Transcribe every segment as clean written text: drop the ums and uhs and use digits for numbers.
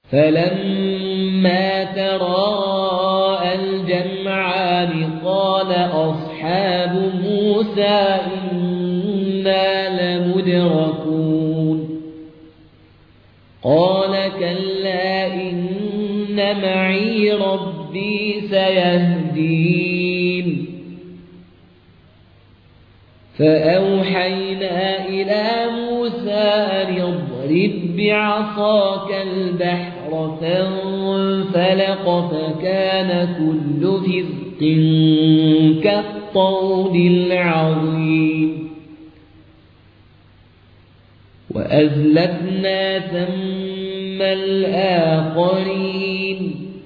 فلما تراءى الجمعان قال أصحاب موسى إنا لمدركون قال كلا إن معي ربي سيهدين فأوحينا إلى موسى أن اضرب بعصاك البحر فانفلق فكان كل فرق كالطود العظيم وأزلفنا ثم الآخرين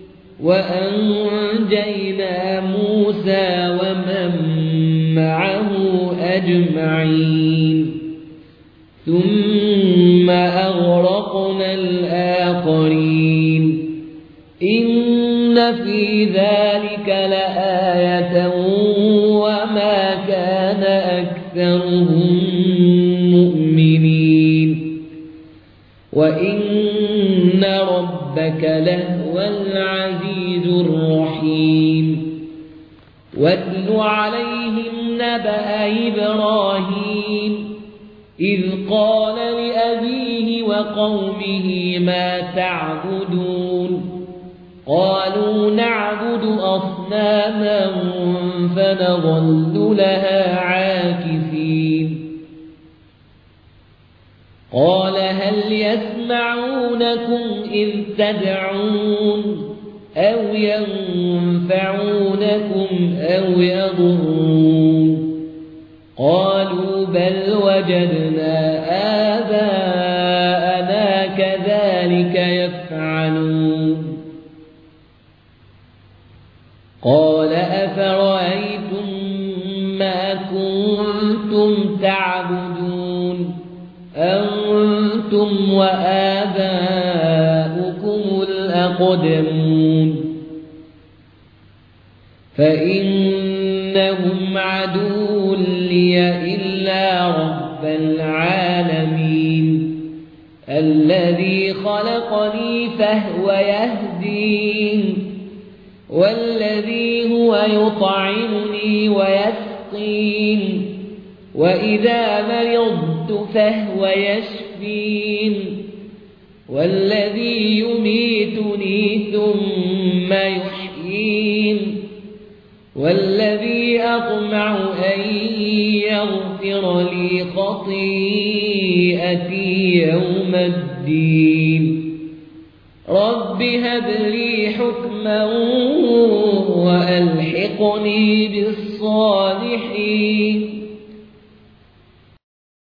وأنجينا موسى ومن معه أجمعين ثم أغرقنا الآخرين إن في ذلك لآية وما كان أكثرهم مؤمنين وإن ربك لهو العزيز الرحيم واتل عليهم نبأ إبراهيم إذ قال لأبيه وقومه ما تعبدون قالوا نعبد أصناما فنظل لها عاكفين قال هل يسمعونكم إذ تدعون أو ينفعونكم أو يضرون قالوا بل وجدنا آباءنا كذلك يفعلون قال أفرأيتم ما كنتم تعبدون أنتم وآباؤكم الأقدمون فإنهم عدو لي إلا رب العالمين الذي خلقني فهو يهدين والذي هو يطعمني ويسقين وإذا مرضت فهو يشفين والذي يميتني ثم يحيين والذي أطمع أن يغفر لي خطيئتي يوم الدين رب هب لي حكما وألحقني بالصالحين